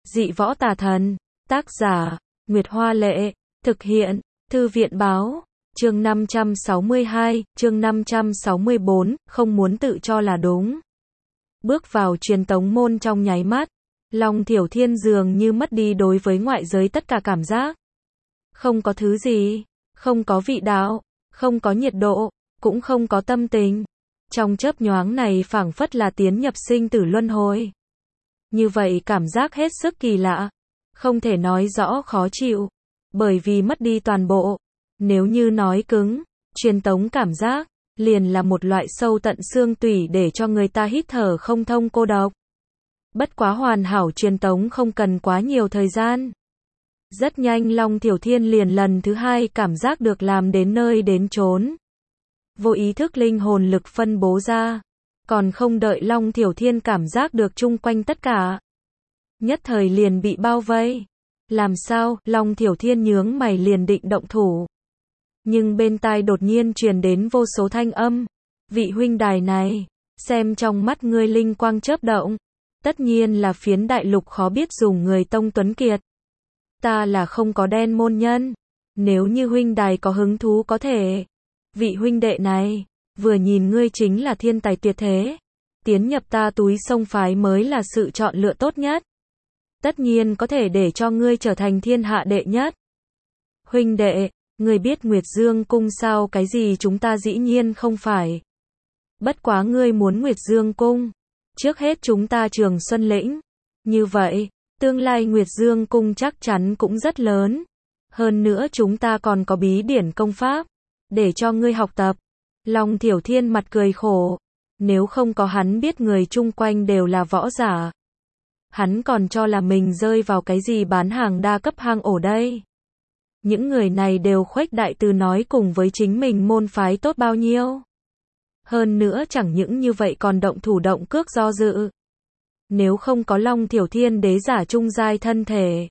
Dị võ tà thần. Tác giả, Nguyệt Hoa Lệ. Thực hiện, Thư viện Báo. Chương 562, chương 564, không muốn tự cho là đúng. Bước vào truyền tống môn trong nháy mắt, Long Thiểu Thiên dường như mất đi đối với ngoại giới tất cả cảm giác. Không có thứ gì, không có vị đạo, không có nhiệt độ, cũng không có tâm tình. Trong chớp nhoáng này phảng phất là tiến nhập sinh tử luân hồi. Như vậy cảm giác hết sức kỳ lạ, không thể nói rõ khó chịu, bởi vì mất đi toàn bộ. Nếu như nói cứng, truyền tống cảm giác, liền là một loại sâu tận xương tủy để cho người ta hít thở không thông cô độc. Bất quá hoàn hảo truyền tống không cần quá nhiều thời gian. Rất nhanh Long Thiểu Thiên liền lần thứ hai cảm giác được làm đến nơi đến chốn. Vô ý thức linh hồn lực phân bố ra. Còn không đợi Long Thiểu Thiên cảm giác được chung quanh tất cả. Nhất thời liền bị bao vây. Làm sao, Long Thiểu Thiên nhướng mày liền định động thủ. Nhưng bên tai đột nhiên truyền đến vô số thanh âm. Vị huynh đài này, xem trong mắt ngươi linh quang chớp động. Tất nhiên là phiến đại lục khó biết dùng người tông tuấn kiệt. Ta là không có đen môn nhân. Nếu như huynh đài có hứng thú có thể. Vị huynh đệ này, vừa nhìn ngươi chính là thiên tài tuyệt thế. Tiến nhập ta túi sông phái mới là sự chọn lựa tốt nhất. Tất nhiên có thể để cho ngươi trở thành thiên hạ đệ nhất. Huynh đệ, ngươi biết Nguyệt Dương Cung sao? Cái gì? Chúng ta dĩ nhiên không phải. Bất quá ngươi muốn Nguyệt Dương Cung. Trước hết chúng ta Trường Xuân Lĩnh. Như vậy, tương lai Nguyệt Dương Cung chắc chắn cũng rất lớn. Hơn nữa chúng ta còn có bí điển công pháp. Để cho ngươi học tập. Long Thiểu Thiên mặt cười khổ. Nếu không có hắn biết người chung quanh đều là võ giả. Hắn còn cho là mình rơi vào cái gì bán hàng đa cấp hang ổ đây. Những người này đều khuếch đại từ nói cùng với chính mình môn phái tốt bao nhiêu. Hơn nữa chẳng những như vậy còn động thủ động cước do dự. Nếu không có Long Thiểu Thiên đế giả trung giai thân thể,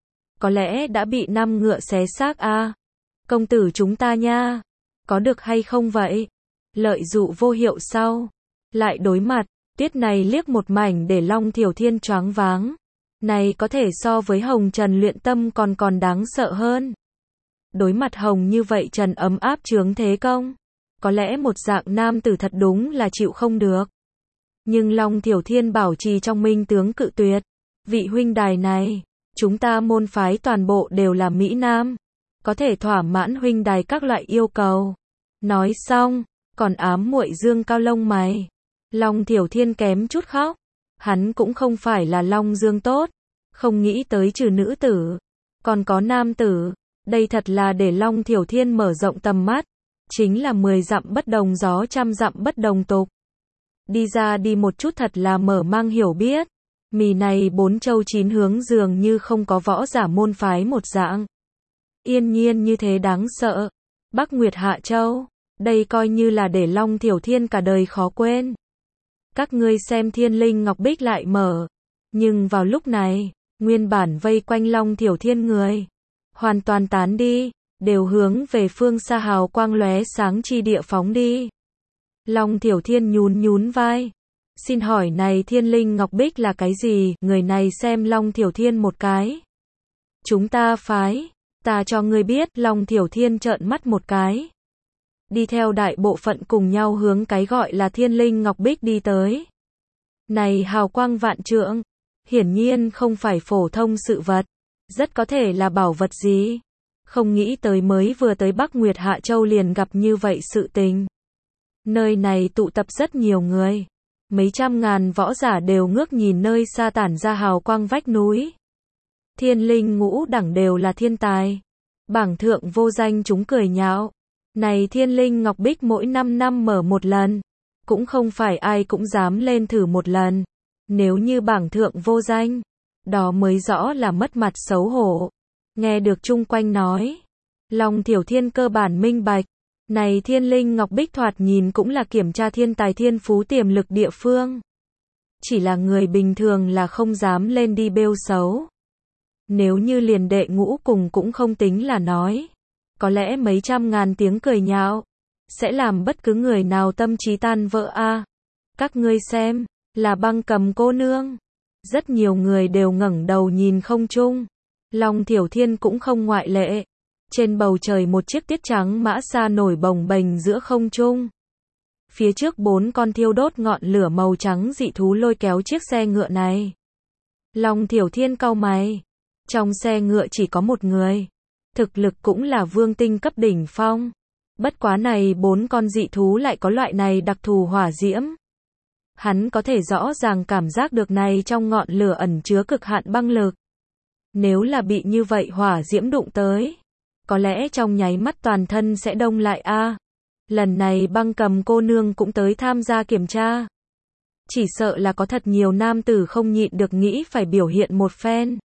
có lẽ đã bị năm ngựa xé xác a. Công tử chúng ta nha, có được hay không vậy? Lợi dụ vô hiệu sau, lại đối mặt, tuyết này liếc một mảnh để Long Thiểu Thiên choáng váng. Này có thể so với Hồng Trần luyện tâm còn đáng sợ hơn. Đối mặt Hồng như vậy Trần ấm áp chướng thế công. Có lẽ một dạng nam tử thật đúng là chịu không được. Nhưng Long Thiểu Thiên bảo trì trong minh tướng cự tuyệt. Vị huynh đài này, chúng ta môn phái toàn bộ đều là Mỹ Nam. Có thể thỏa mãn huynh đài các loại yêu cầu. Nói xong, còn ám muội dương cao lông mày. Long Thiểu Thiên kém chút khóc. Hắn cũng không phải là Long Dương tốt. Không nghĩ tới trừ nữ tử, còn có nam tử. Đây thật là để Long Thiểu Thiên mở rộng tầm mắt. Chính là 10 dặm bất đồng gió, trăm dặm bất đồng tục. Đi ra đi một chút thật là mở mang hiểu biết. Mì này 4 châu 9 hướng dường như không có võ giả môn phái một dạng. Yên nhiên như thế đáng sợ. Bắc Nguyệt Hạ Châu, đây coi như là để Long Thiểu Thiên cả đời khó quên. Các ngươi xem Thiên Linh Ngọc Bích lại mở. Nhưng vào lúc này, nguyên bản vây quanh Long Thiểu Thiên người hoàn toàn tán đi, đều hướng về phương xa hào quang lóe sáng chi địa phóng đi. Long Thiểu Thiên nhún vai. Xin hỏi này Thiên Linh Ngọc Bích là cái gì? Người này xem Long Thiểu Thiên một cái. Chúng ta phái, ta cho ngươi biết. Long Thiểu Thiên trợn mắt một cái. Đi theo đại bộ phận cùng nhau hướng cái gọi là Thiên Linh Ngọc Bích đi tới. Này hào quang vạn trượng, hiển nhiên không phải phổ thông sự vật, rất có thể là bảo vật gì. Không nghĩ tới mới vừa tới Bắc Nguyệt Hạ Châu liền gặp như vậy sự tình. Nơi này tụ tập rất nhiều người. Mấy trăm ngàn võ giả đều ngước nhìn nơi xa tản ra hào quang vách núi. Thiên linh ngũ đẳng đều là thiên tài. Bảng thượng vô danh chúng cười nhạo. Này Thiên Linh Ngọc Bích mỗi 5 năm mở một lần. Cũng không phải ai cũng dám lên thử một lần. Nếu như bảng thượng vô danh, đó mới rõ là mất mặt xấu hổ. Nghe được chung quanh nói, Long Thiểu Thiên cơ bản minh bạch. Này Thiên Linh Ngọc Bích thoạt nhìn cũng là kiểm tra thiên tài thiên phú tiềm lực địa phương. Chỉ là người bình thường là không dám lên đi bêu xấu. Nếu như liền đệ ngũ cùng cũng không tính là nói. Có lẽ mấy trăm ngàn tiếng cười nhạo sẽ làm bất cứ người nào tâm trí tan vỡ a. Các ngươi xem, là Băng Cầm cô nương. Rất nhiều người đều ngẩng đầu nhìn không trung. Long Thiểu Thiên cũng không ngoại lệ. Trên bầu trời một chiếc tiết trắng mã xa nổi bồng bềnh giữa không trung. Phía trước 4 con thiêu đốt ngọn lửa màu trắng dị thú lôi kéo chiếc xe ngựa này. Long Thiểu Thiên cau mày. Trong xe ngựa chỉ có một người. Thực lực cũng là vương tinh cấp đỉnh phong. Bất quá này 4 con dị thú lại có loại này đặc thù hỏa diễm. Hắn có thể rõ ràng cảm giác được này trong ngọn lửa ẩn chứa cực hạn băng lực. Nếu là bị như vậy hỏa diễm đụng tới, có lẽ trong nháy mắt toàn thân sẽ đông lại a. Lần này Băng Cầm cô nương cũng tới tham gia kiểm tra. Chỉ sợ là có thật nhiều nam tử không nhịn được nghĩ phải biểu hiện một phen.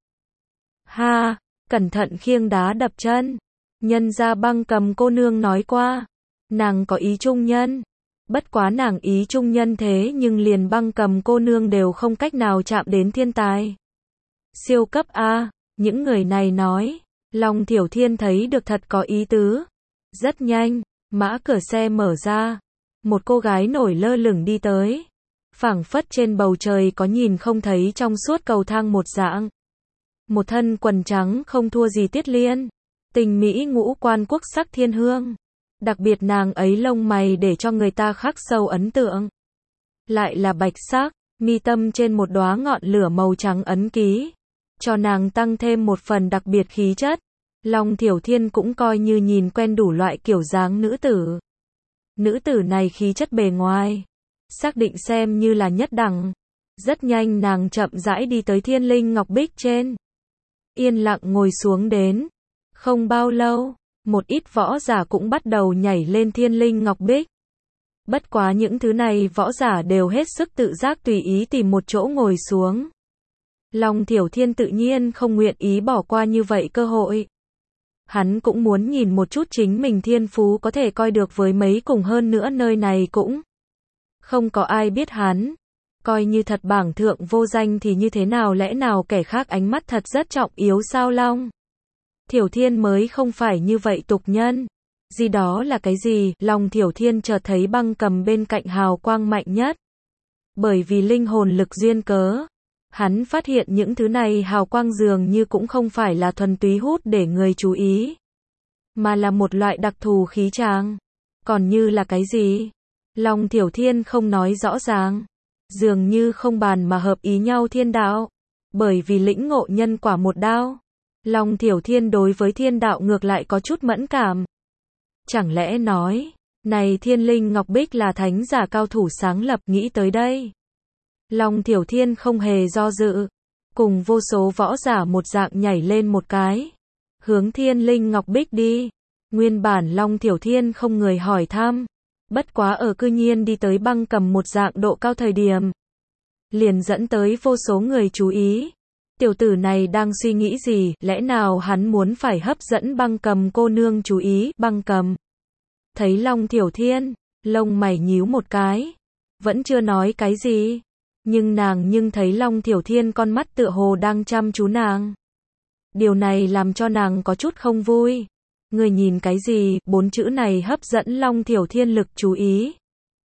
Ha, cẩn thận khiêng đá đập chân. Nhân ra Băng Cầm cô nương nói qua, nàng có ý trung nhân. Bất quá nàng ý trung nhân thế nhưng liền Băng Cầm cô nương đều không cách nào chạm đến thiên tài. Siêu cấp A, những người này nói. Long Thiểu Thiên thấy được thật có ý tứ. Rất nhanh, mã cửa xe mở ra. Một cô gái nổi lơ lửng đi tới. Phảng phất trên bầu trời có nhìn không thấy trong suốt cầu thang một dạng. Một thân quần trắng không thua gì Tiết Liên. Tình mỹ ngũ quan quốc sắc thiên hương. Đặc biệt nàng ấy lông mày để cho người ta khắc sâu ấn tượng. Lại là bạch sắc, mi tâm trên một đóa ngọn lửa màu trắng ấn ký. Cho nàng tăng thêm một phần đặc biệt khí chất. Long Thiểu Thiên cũng coi như nhìn quen đủ loại kiểu dáng nữ tử. Nữ tử này khí chất bề ngoài, xác định xem như là nhất đẳng. Rất nhanh nàng chậm rãi đi tới Thiên Linh Ngọc Bích trên. Yên lặng ngồi xuống đến. Không bao lâu, một ít võ giả cũng bắt đầu nhảy lên Thiên Linh Ngọc Bích. Bất quá những thứ này võ giả đều hết sức tự giác tùy ý tìm một chỗ ngồi xuống. Long Thiểu Thiên tự nhiên không nguyện ý bỏ qua như vậy cơ hội. Hắn cũng muốn nhìn một chút chính mình thiên phú có thể coi được với mấy cùng, hơn nữa nơi này cũng không có ai biết hắn. Coi như thật bảng thượng vô danh thì như thế nào, lẽ nào kẻ khác ánh mắt thật rất trọng yếu sao? Long Thiểu Thiên mới không phải như vậy tục nhân. Gì đó là cái gì? Long Thiểu Thiên chợt thấy Băng Cầm bên cạnh hào quang mạnh nhất. Bởi vì linh hồn lực duyên cớ, hắn phát hiện những thứ này hào quang dường như cũng không phải là thuần túy hút để người chú ý, mà là một loại đặc thù khí tràng. Còn như là cái gì? Long Thiểu Thiên không nói rõ ràng. Dường như không bàn mà hợp ý nhau thiên đạo. Bởi vì lĩnh ngộ nhân quả một đao, Long Thiểu Thiên đối với thiên đạo ngược lại có chút mẫn cảm. Chẳng lẽ nói, này Thiên Linh Ngọc Bích là thánh giả cao thủ sáng lập? Nghĩ tới đây, Long Thiểu Thiên không hề do dự, cùng vô số võ giả một dạng nhảy lên một cái, hướng Thiên Linh Ngọc Bích đi. Nguyên bản Long Thiểu Thiên không người hỏi thăm, bất quá ở cư nhiên đi tới Băng Cầm một dạng độ cao thời điểm, liền dẫn tới vô số người chú ý. Tiểu tử này đang suy nghĩ gì? Lẽ nào hắn muốn phải hấp dẫn Băng Cầm cô nương chú ý? Băng Cầm thấy Long Thiểu Thiên, lông mày nhíu một cái, vẫn chưa nói cái gì. Nhưng nàng thấy Long Thiểu Thiên con mắt tựa hồ đang chăm chú nàng. Điều này làm cho nàng có chút không vui. Người nhìn cái gì? 4 chữ này hấp dẫn Long Thiểu Thiên lực chú ý.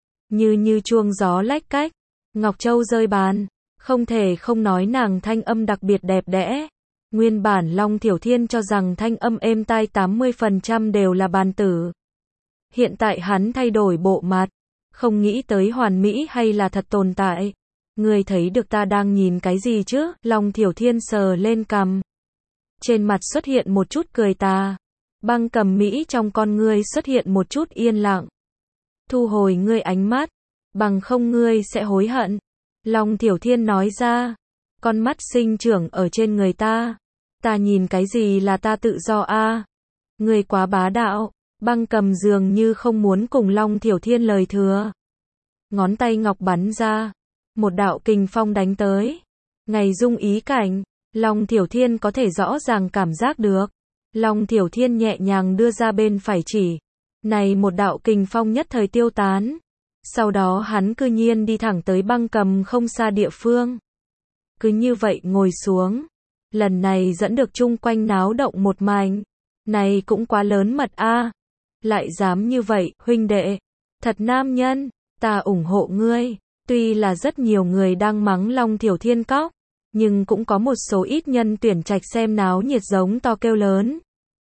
Như chuông gió lách cách, ngọc châu rơi bàn. Không thể không nói nàng thanh âm đặc biệt đẹp đẽ. Nguyên bản Long Thiểu Thiên cho rằng thanh âm êm tai 80% đều là bàn tử. Hiện tại hắn thay đổi bộ mặt, không nghĩ tới hoàn mỹ hay là thật tồn tại. Ngươi thấy được ta đang nhìn cái gì chứ? Long Thiểu Thiên sờ lên cằm. Trên mặt xuất hiện một chút cười tà. Băng Cầm mỹ trong con ngươi xuất hiện một chút yên lặng. Thu hồi ngươi ánh mắt, bằng không ngươi sẽ hối hận. Long Thiểu Thiên nói ra. Con mắt sinh trưởng ở trên người ta. Ta nhìn cái gì là ta tự do a? Ngươi quá bá đạo. Băng Cầm dường như không muốn cùng Long Thiểu Thiên lời thừa. Ngón tay ngọc bắn ra. Một đạo kình phong đánh tới. Ngày dung ý cảnh, Long Thiểu Thiên có thể rõ ràng cảm giác được. Long Thiểu Thiên nhẹ nhàng đưa ra bên phải chỉ. Này một đạo kình phong nhất thời tiêu tán. Sau đó hắn cư nhiên đi thẳng tới Băng Cầm không xa địa phương. Cứ như vậy ngồi xuống. Lần này dẫn được chung quanh náo động một mảnh. Này cũng quá lớn mật a. Lại dám như vậy, huynh đệ. Thật nam nhân, ta ủng hộ ngươi. Tuy là rất nhiều người đang mắng Long Thiểu Thiên cóc, nhưng cũng có một số ít nhân tuyển trạch xem náo nhiệt giống to kêu lớn.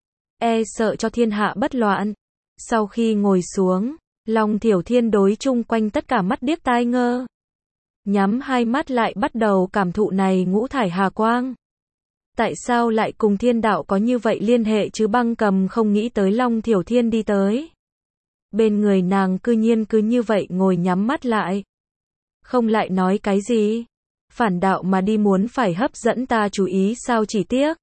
E sợ cho thiên hạ bất loạn. Sau khi ngồi xuống, Long Thiểu Thiên đối chung quanh tất cả mắt điếc tai ngơ. Nhắm hai mắt lại bắt đầu cảm thụ này ngũ thải hà quang. Tại sao lại cùng thiên đạo có như vậy liên hệ chứ? Băng Cầm không nghĩ tới Long Thiểu Thiên đi tới. Bên người nàng cư nhiên cứ như vậy ngồi nhắm mắt lại. Không lại nói cái gì? Phản đạo mà đi muốn phải hấp dẫn ta chú ý sao? Chỉ tiếc.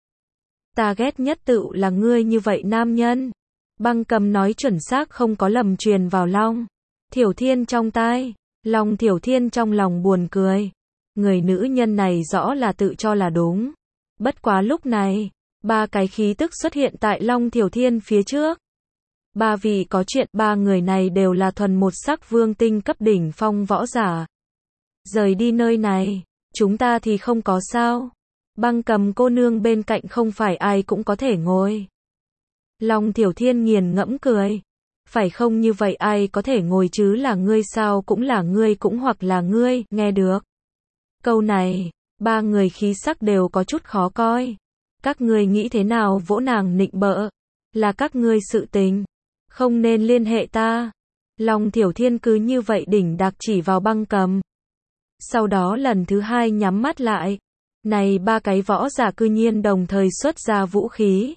Ta ghét nhất tự là ngươi như vậy nam nhân. Băng Cầm nói chuẩn xác không có lầm truyền vào Long Thiểu Thiên trong tai. Long Thiểu Thiên trong lòng buồn cười. Người nữ nhân này rõ là tự cho là đúng. Bất quá lúc này, ba cái khí tức xuất hiện tại Long Thiểu Thiên phía trước. Ba vị có chuyện, ba người này đều là thuần một sắc vương tinh cấp đỉnh phong võ giả. Rời đi nơi này, chúng ta thì không có sao. Băng Cầm cô nương bên cạnh không phải ai cũng có thể ngồi. Long Thiểu Thiên nghiền ngẫm cười. Phải không, như vậy ai có thể ngồi chứ? Là ngươi sao? Cũng là ngươi, cũng hoặc là ngươi, nghe được. Câu này, ba người khí sắc đều có chút khó coi. Các ngươi nghĩ thế nào? Vỗ nàng nịnh bợ. Là các ngươi sự tình. Không nên liên hệ ta. Long Thiểu Thiên cứ như vậy đỉnh đạc chỉ vào Băng Cầm. Sau đó lần thứ hai nhắm mắt lại. Này ba cái võ giả cư nhiên đồng thời xuất ra vũ khí.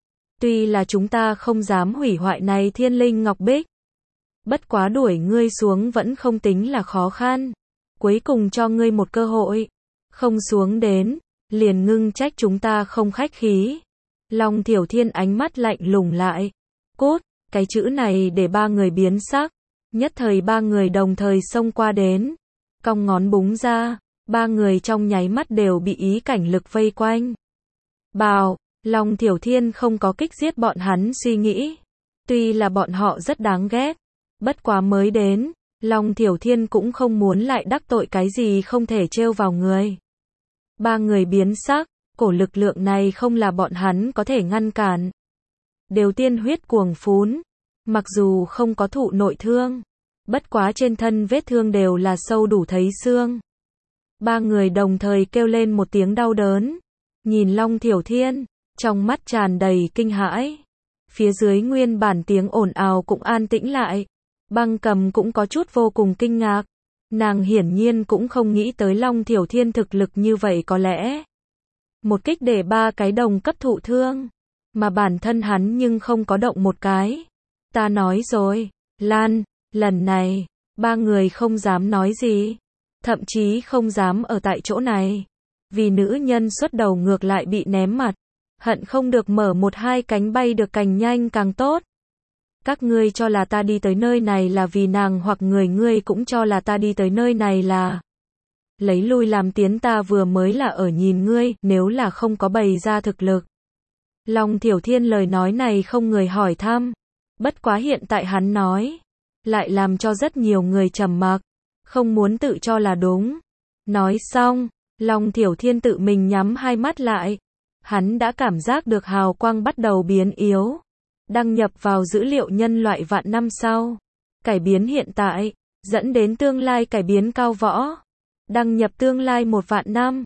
Tuy là chúng ta không dám hủy hoại này thiên linh ngọc bích. Bất quá đuổi ngươi xuống vẫn không tính là khó khăn. Cuối cùng cho ngươi một cơ hội. Không xuống đến, liền ngưng trách chúng ta không khách khí. Long Thiểu Thiên ánh mắt lạnh lùng lại. Cút, cái chữ này để ba người biến sắc. Nhất thời ba người đồng thời xông qua đến. Cong ngón búng ra, ba người trong nháy mắt đều bị ý cảnh lực vây quanh. Bào, Long Thiểu Thiên không có kích giết bọn hắn suy nghĩ. Tuy là bọn họ rất đáng ghét. Bất quá mới đến, Long Thiểu Thiên cũng không muốn lại đắc tội cái gì không thể trêu vào người. Ba người biến sắc, cổ lực lượng này không là bọn hắn có thể ngăn cản. Đều tiên huyết cuồng phún. Mặc dù không có thụ nội thương. Bất quá trên thân vết thương đều là sâu đủ thấy xương. Ba người đồng thời kêu lên một tiếng đau đớn. Nhìn Long Thiểu Thiên, trong mắt tràn đầy kinh hãi. Phía dưới nguyên bản tiếng ồn ào cũng an tĩnh lại. Băng Cầm cũng có chút vô cùng kinh ngạc. Nàng hiển nhiên cũng không nghĩ tới Long Thiểu Thiên thực lực như vậy, có lẽ một kích để ba cái đồng cấp thụ thương. Mà bản thân hắn nhưng không có động một cái. Ta nói rồi, Lan, lần này, ba người không dám nói gì. Thậm chí không dám ở tại chỗ này. Vì nữ nhân xuất đầu ngược lại bị ném mặt. Hận không được mở một hai cánh bay được càng nhanh càng tốt. Các ngươi cho là ta đi tới nơi này là vì nàng, hoặc ngươi cũng cho là ta đi tới nơi này là lấy lui làm tiến. Ta vừa mới là ở nhìn ngươi, nếu là không có bày ra thực lực. Long Thiểu Thiên lời nói này không người hỏi thăm. Bất quá hiện tại hắn nói, lại làm cho rất nhiều người trầm mặc, không muốn tự cho là đúng. Nói xong, Long Thiểu Thiên tự mình nhắm hai mắt lại. Hắn đã cảm giác được hào quang bắt đầu biến yếu. Đăng nhập vào dữ liệu nhân loại vạn năm sau. Cải biến hiện tại, dẫn đến tương lai cải biến cao võ. Đăng nhập tương lai 1 vạn năm.